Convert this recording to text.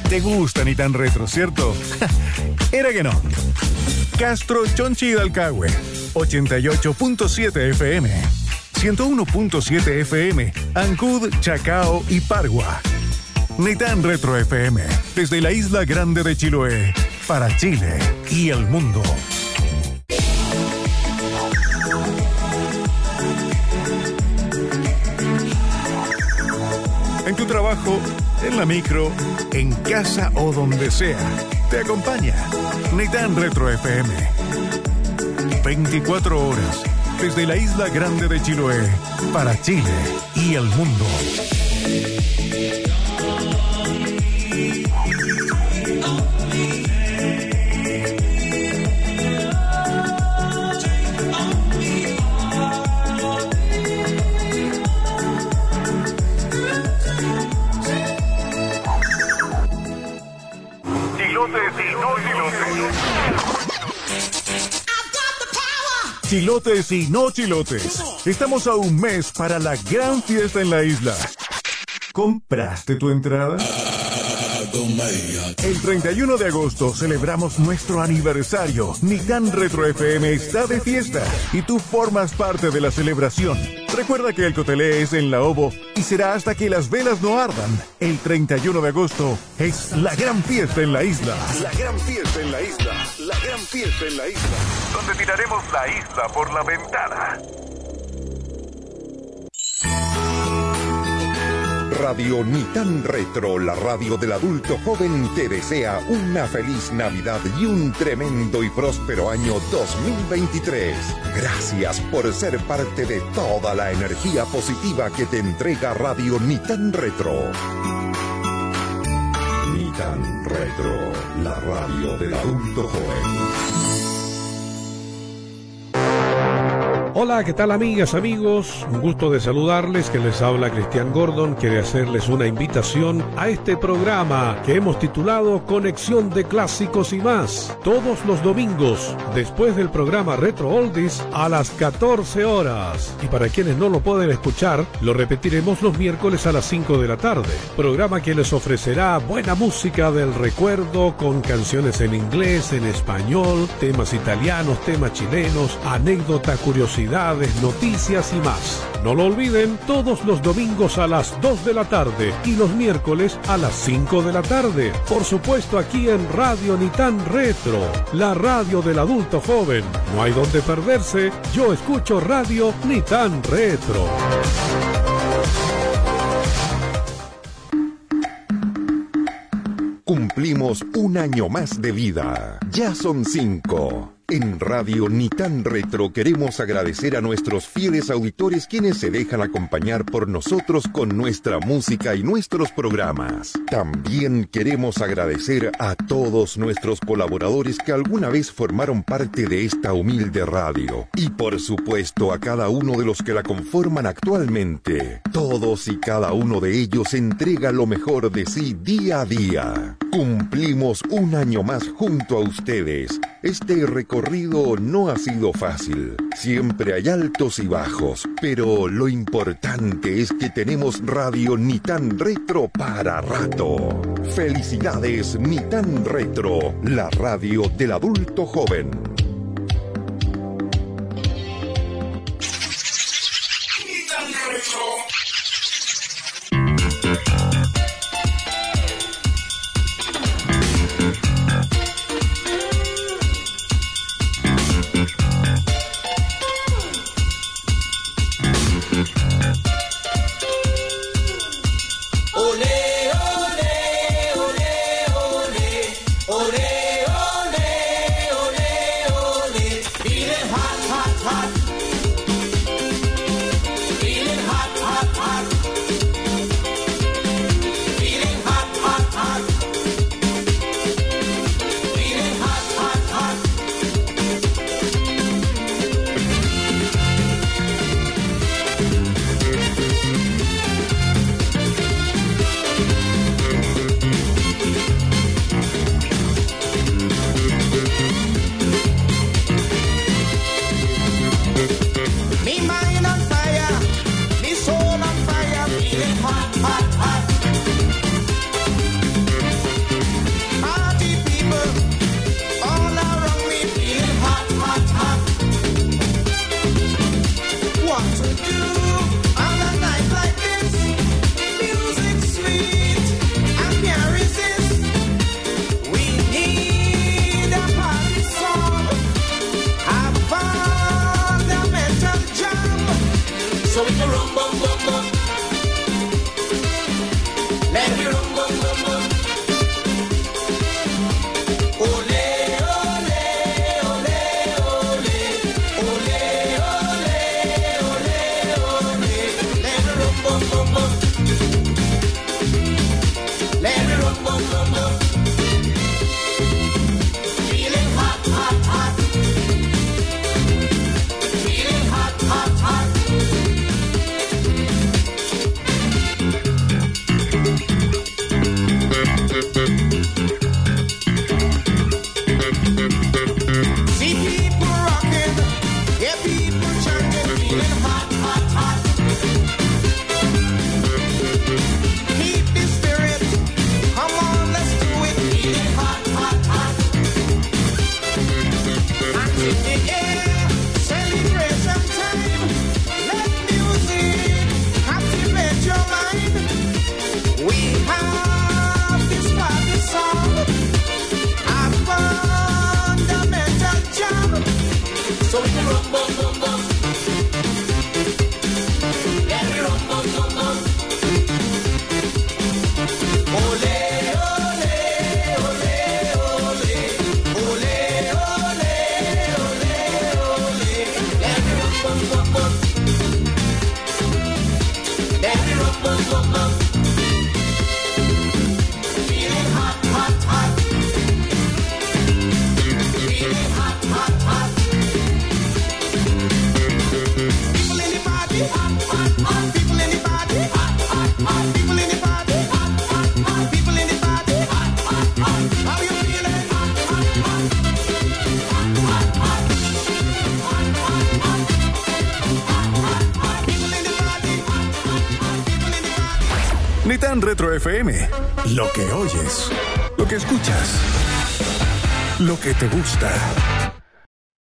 Te gusta Ni Tan Retro, ¿cierto? Era que no. Castro, Chonchi y Dalcahue, 88.7 FM, 101.7 FM, Ancud, Chacao y Pargua. Ni Tan Retro FM, desde la Isla Grande de Chiloé, para Chile y el mundo. En tu trabajo, en la micro, en casa o donde sea, te acompaña Ni Tan Retro FM. 24 horas, desde la Isla Grande de Chiloé, para Chile y el mundo. Chilotes y no chilotes. Estamos a un mes para la gran fiesta en la isla. ¿Compraste tu entrada? El 31 de agosto celebramos nuestro aniversario. Ni Tan Retro FM está de fiesta y tú formas parte de la celebración. Recuerda que el cotelé es en la Ovo y será hasta que las velas no ardan. El 31 de agosto es la gran fiesta en la isla. La gran fiesta en la isla. La gran fiesta en la isla. Donde tiraremos la isla por la ventana. Radio Ni Tan Retro, la radio del adulto joven, te desea una feliz Navidad y un tremendo y próspero año 2023. Gracias por ser parte de toda la energía positiva que te entrega Radio Ni Tan Retro. Ni Tan Retro, la radio del adulto joven. Hola, ¿qué tal amigas, amigos? Un gusto de saludarles, que les habla Cristian Gordon. Quiere hacerles una invitación a este programa que hemos titulado Conexión de Clásicos y Más. Todos los domingos, después del programa Retro Oldies, a las 14 horas. Y para quienes no lo pueden escuchar, lo repetiremos los miércoles a las 5 de la tarde. Programa que les ofrecerá buena música del recuerdo, con canciones en inglés, en español, temas italianos, temas chilenos, anécdota, curiosidad, noticias y más. No lo olviden, todos los domingos a las 2 de la tarde y los miércoles a las 5 de la tarde. Por supuesto, aquí en Radio Ni Tan Retro, la radio del adulto joven. No hay donde perderse. Yo escucho Radio Ni Tan Retro. Cumplimos un año más de vida. Ya son 5. En Radio Ni Tan Retro queremos agradecer a nuestros fieles auditores quienes se dejan acompañar por nosotros con nuestra música y nuestros programas. También queremos agradecer a todos nuestros colaboradores que alguna vez formaron parte de esta humilde radio. Y por supuesto a cada uno de los que la conforman actualmente. Todos y cada uno de ellos entrega lo mejor de sí día a día. Cumplimos un año más junto a ustedes. Este recorrido no ha sido fácil. Siempre hay altos y bajos, pero lo importante es que tenemos Radio Ni Tan Retro para rato. Felicidades, Ni Tan Retro, la radio del adulto joven. Ni Tan Retro. Nitán Retro FM. Lo que oyes, lo que escuchas, lo que te gusta.